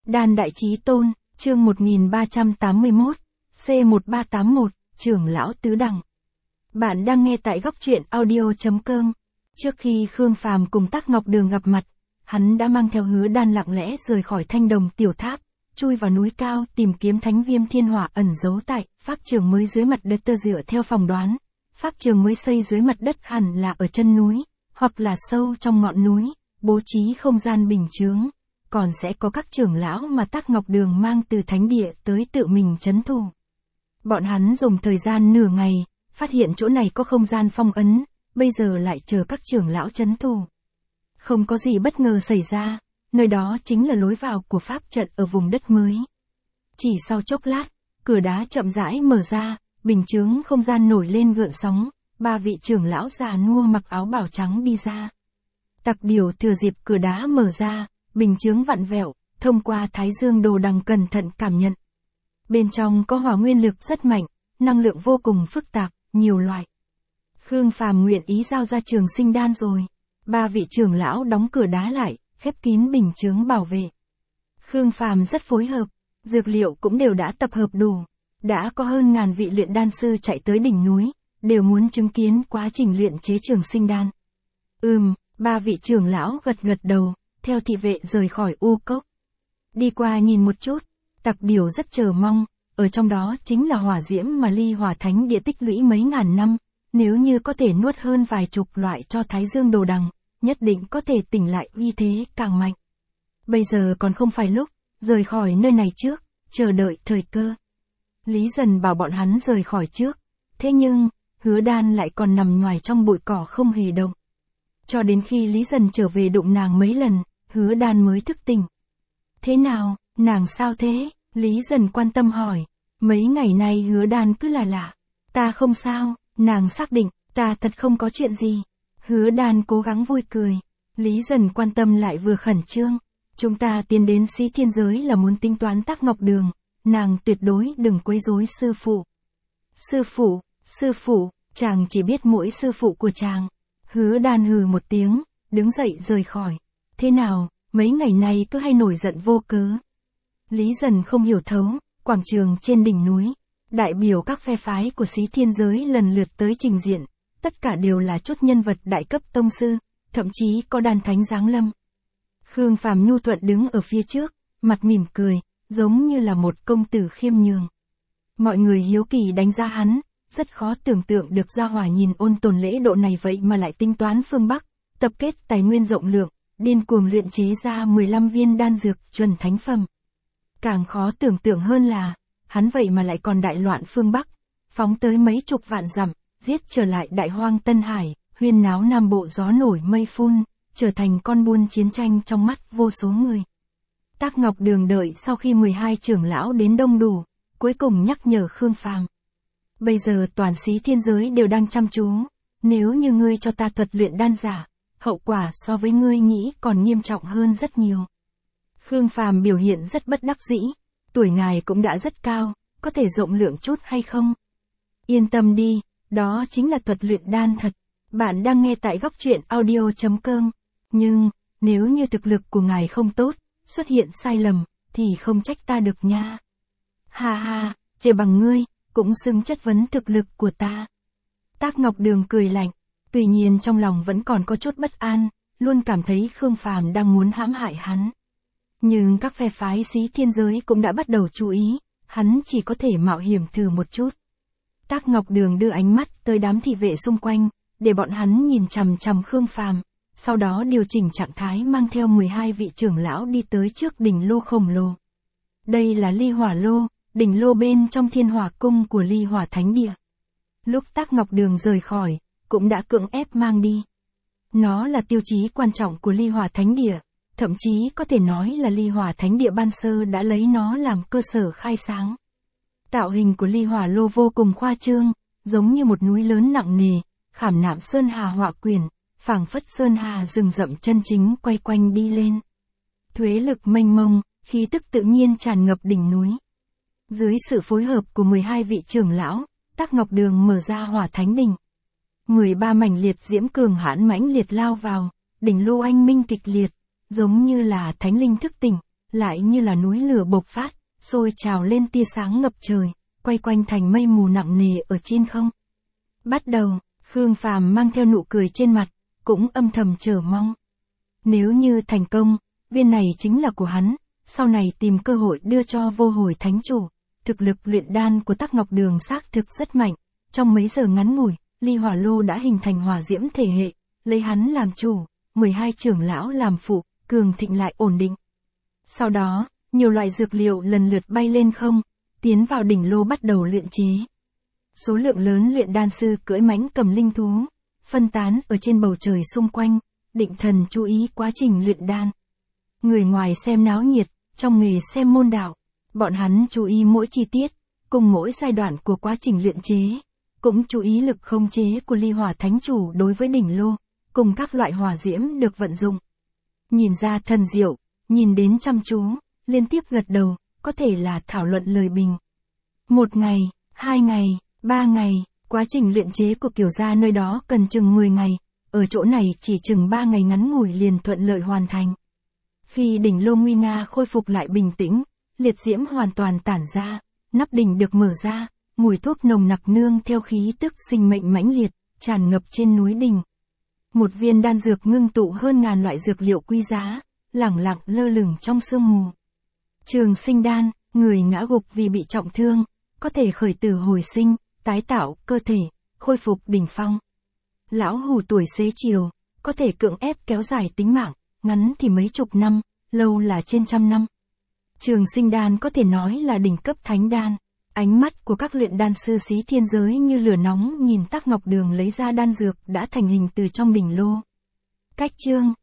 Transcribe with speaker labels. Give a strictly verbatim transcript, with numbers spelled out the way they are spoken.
Speaker 1: Đan Đại Chí Tôn, chương một nghìn ba trăm tám mươi mốt, C một ba tám mốt, trưởng lão tứ đẳng. Bạn đang nghe tại góc truyện audio chấm com. Trước khi Khương Phàm cùng Tắc Ngọc Đường gặp mặt, hắn đã mang theo Hứa Đan lặng lẽ rời khỏi Thanh Đồng tiểu tháp, chui vào núi cao tìm kiếm Thánh Viêm Thiên Hỏa ẩn giấu tại pháp trường mới dưới mặt đất. Tơ dựa theo phỏng đoán, pháp trường mới xây dưới mặt đất hẳn là ở chân núi, hoặc là sâu trong ngọn núi, bố trí không gian bình chướng. Còn sẽ có các trưởng lão mà Tắc Ngọc Đường mang từ thánh địa tới tự mình trấn thủ. Bọn hắn dùng thời gian nửa ngày, phát hiện chỗ này có không gian phong ấn, bây giờ lại chờ các trưởng lão trấn thủ. Không có gì bất ngờ xảy ra, nơi đó chính là lối vào của pháp trận ở vùng đất mới. Chỉ sau chốc lát, cửa đá chậm rãi mở ra, bình chướng không gian nổi lên gợn sóng, ba vị trưởng lão già nua mặc áo bào trắng đi ra. Tặc Điều thừa dịp cửa đá mở ra, bình chướng vặn vẹo, thông qua Thái Dương Đồ Đằng cẩn thận cảm nhận. Bên trong có hỏa nguyên lực rất mạnh, năng lượng vô cùng phức tạp, nhiều loại. Khương Phàm nguyện ý giao ra Trường Sinh Đan rồi. Ba vị trưởng lão đóng cửa đá lại, khép kín bình chướng bảo vệ. Khương Phàm rất phối hợp, dược liệu cũng đều đã tập hợp đủ. Đã có hơn ngàn vị luyện đan sư chạy tới đỉnh núi, đều muốn chứng kiến quá trình luyện chế Trường Sinh Đan. Ừm, ba vị trưởng lão gật gật đầu, theo thị vệ rời khỏi u cốc. Đi qua nhìn một chút, Tặc Điều rất chờ mong, ở trong đó chính là hỏa diễm mà Ly Hỏa Thánh Địa tích lũy mấy ngàn năm, nếu như có thể nuốt hơn vài chục loại cho Thái Dương Đồ Đằng, nhất định có thể tỉnh lại uy thế càng mạnh. Bây giờ còn không phải lúc, rời khỏi nơi này trước, chờ đợi thời cơ. Lý Dần bảo bọn hắn rời khỏi trước, thế nhưng, Hứa Đan lại còn nằm ngoài trong bụi cỏ không hề động. Cho đến khi Lý Dần trở về đụng nàng mấy lần, Hứa Đan mới thức tỉnh. Thế nào, nàng sao thế? Lý Dần quan tâm hỏi. Mấy ngày nay Hứa Đan cứ là lạ. Ta không sao, nàng xác định, ta thật không có chuyện gì. Hứa Đan cố gắng vui cười. Lý Dần quan tâm lại vừa khẩn trương. Chúng ta tiến đến Xí Thiên Giới là muốn tính toán Tắc Ngọc Đường. Nàng tuyệt đối đừng quấy rối sư phụ. Sư phụ, sư phụ, chàng chỉ biết mỗi sư phụ của chàng. Hứa Đan hừ một tiếng, đứng dậy rời khỏi. Thế nào, mấy ngày nay cứ hay nổi giận vô cớ. Lý Dần không hiểu thấu, quảng trường trên đỉnh núi, đại biểu các phe phái của Xí Thiên Giới lần lượt tới trình diện, tất cả đều là chút nhân vật đại cấp tông sư, thậm chí có đan thánh giáng lâm. Khương Phàm nhu thuận đứng ở phía trước, mặt mỉm cười, giống như là một công tử khiêm nhường. Mọi người hiếu kỳ đánh giá hắn, rất khó tưởng tượng được gia hỏa nhìn ôn tồn lễ độ này vậy mà lại tính toán phương Bắc, tập kết tài nguyên rộng lượng, điên cuồng luyện chế ra mười lăm viên đan dược chuẩn thánh phẩm. Càng khó tưởng tượng hơn là, hắn vậy mà lại còn đại loạn phương Bắc, phóng tới mấy chục vạn dặm, giết trở lại đại hoang Tân Hải, huyên náo Nam Bộ gió nổi mây phun, trở thành con buôn chiến tranh trong mắt vô số người. Tắc Ngọc Đường đợi sau khi mười hai trưởng lão đến đông đủ, cuối cùng nhắc nhở Khương Phàm. Bây giờ toàn Xí Thiên Giới đều đang chăm chú, nếu như ngươi cho ta thuật luyện đan giả, hậu quả so với ngươi nghĩ còn nghiêm trọng hơn rất nhiều. Khương Phàm biểu hiện rất bất đắc dĩ, tuổi ngài cũng đã rất cao, có thể rộng lượng chút hay không? Yên tâm đi, đó chính là thuật luyện đan thật. Bạn đang nghe tại góc truyện audio chấm com. Nhưng, nếu như thực lực của ngài không tốt, xuất hiện sai lầm, thì không trách ta được nha. Ha ha, chê bằng ngươi, cũng xứng chất vấn thực lực của ta. Tắc Ngọc Đường cười lạnh, tuy nhiên trong lòng vẫn còn có chút bất an, luôn cảm thấy Khương Phàm đang muốn hãm hại hắn. Nhưng các phe phái Xí Thiên Giới cũng đã bắt đầu chú ý, hắn chỉ có thể mạo hiểm thử một chút. Tắc Ngọc Đường đưa ánh mắt tới đám thị vệ xung quanh, để bọn hắn nhìn chằm chằm Khương Phàm, sau đó điều chỉnh trạng thái mang theo mười hai vị trưởng lão đi tới trước đỉnh lô khổng lồ. Đây là Ly Hỏa Lô, đỉnh lô bên trong Thiên Hỏa Cung của Ly Hỏa Thánh Địa. Lúc Tắc Ngọc Đường rời khỏi, cũng đã cưỡng ép mang đi. Nó là tiêu chí quan trọng của Ly Hỏa Thánh Địa, thậm chí có thể nói là Ly Hỏa Thánh Địa ban sơ đã lấy nó làm cơ sở khai sáng. Tạo hình của Ly Hỏa Lô vô cùng khoa trương, giống như một núi lớn nặng nề, khảm nạm sơn hà họa quyển, phảng phất sơn hà rừng rậm chân chính quay quanh đi lên. Thuế lực mênh mông, khí tức tự nhiên tràn ngập đỉnh núi. Dưới sự phối hợp của mười hai vị trưởng lão, Tắc Ngọc Đường mở ra Hỏa Thánh Đỉnh. mười ba mảnh liệt diễm cường hãn mãnh liệt lao vào, đỉnh lô anh minh kịch liệt, giống như là thánh linh thức tỉnh, lại như là núi lửa bộc phát, sôi trào lên tia sáng ngập trời, quay quanh thành mây mù nặng nề ở trên không. Bắt đầu, Khương Phàm mang theo nụ cười trên mặt, cũng âm thầm chờ mong. Nếu như thành công, viên này chính là của hắn, sau này tìm cơ hội đưa cho vô hồi thánh chủ. Thực lực luyện đan của Tắc Ngọc Đường xác thực rất mạnh, trong mấy giờ ngắn ngủi, ly hỏa lô đã hình thành hỏa diễm thể hệ, lấy hắn làm chủ, mười hai trưởng lão làm phụ, cường thịnh lại ổn định. Sau đó, nhiều loại dược liệu lần lượt bay lên không, tiến vào đỉnh lô bắt đầu luyện chế. Số lượng lớn luyện đan sư cưỡi mãnh cầm linh thú, phân tán ở trên bầu trời xung quanh, định thần chú ý quá trình luyện đan. Người ngoài xem náo nhiệt, trong nghề xem môn đạo, bọn hắn chú ý mỗi chi tiết, cùng mỗi giai đoạn của quá trình luyện chế, cũng chú ý lực khống chế của ly hỏa thánh chủ đối với đỉnh lô, cùng các loại hỏa diễm được vận dụng. Nhìn ra thần diệu, nhìn đến chăm chú, liên tiếp gật đầu, có thể là thảo luận lời bình. Một ngày, hai ngày, ba ngày, quá trình luyện chế của Kiều gia nơi đó cần chừng mười ngày, ở chỗ này chỉ chừng ba ngày ngắn ngủi liền thuận lợi hoàn thành. Khi đỉnh lô nguy nga khôi phục lại bình tĩnh, liệt diễm hoàn toàn tản ra, nắp đỉnh được mở ra, mùi thuốc nồng nặc nương theo khí tức sinh mệnh mãnh liệt, tràn ngập trên núi đỉnh. Một viên đan dược ngưng tụ hơn ngàn loại dược liệu quý giá, lẳng lặng lơ lửng trong sương mù. Trường sinh đan, người ngã gục vì bị trọng thương, có thể khởi tử hồi sinh, tái tạo cơ thể, khôi phục đỉnh phong. Lão hủ tuổi xế chiều, có thể cưỡng ép kéo dài tính mạng, ngắn thì mấy chục năm, lâu là trên trăm năm. Trường sinh đan có thể nói là đỉnh cấp thánh đan. Ánh mắt của các luyện đan sư xí thiên giới như lửa nóng nhìn Tắc Ngọc Đường lấy ra đan dược đã thành hình từ trong đỉnh lô. Cách chương